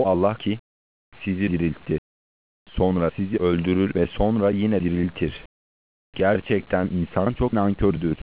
o Allah ki sizi diriltti. Sonra sizi öldürür ve sonra yine diriltir. Gerçekten insan çok nankördür.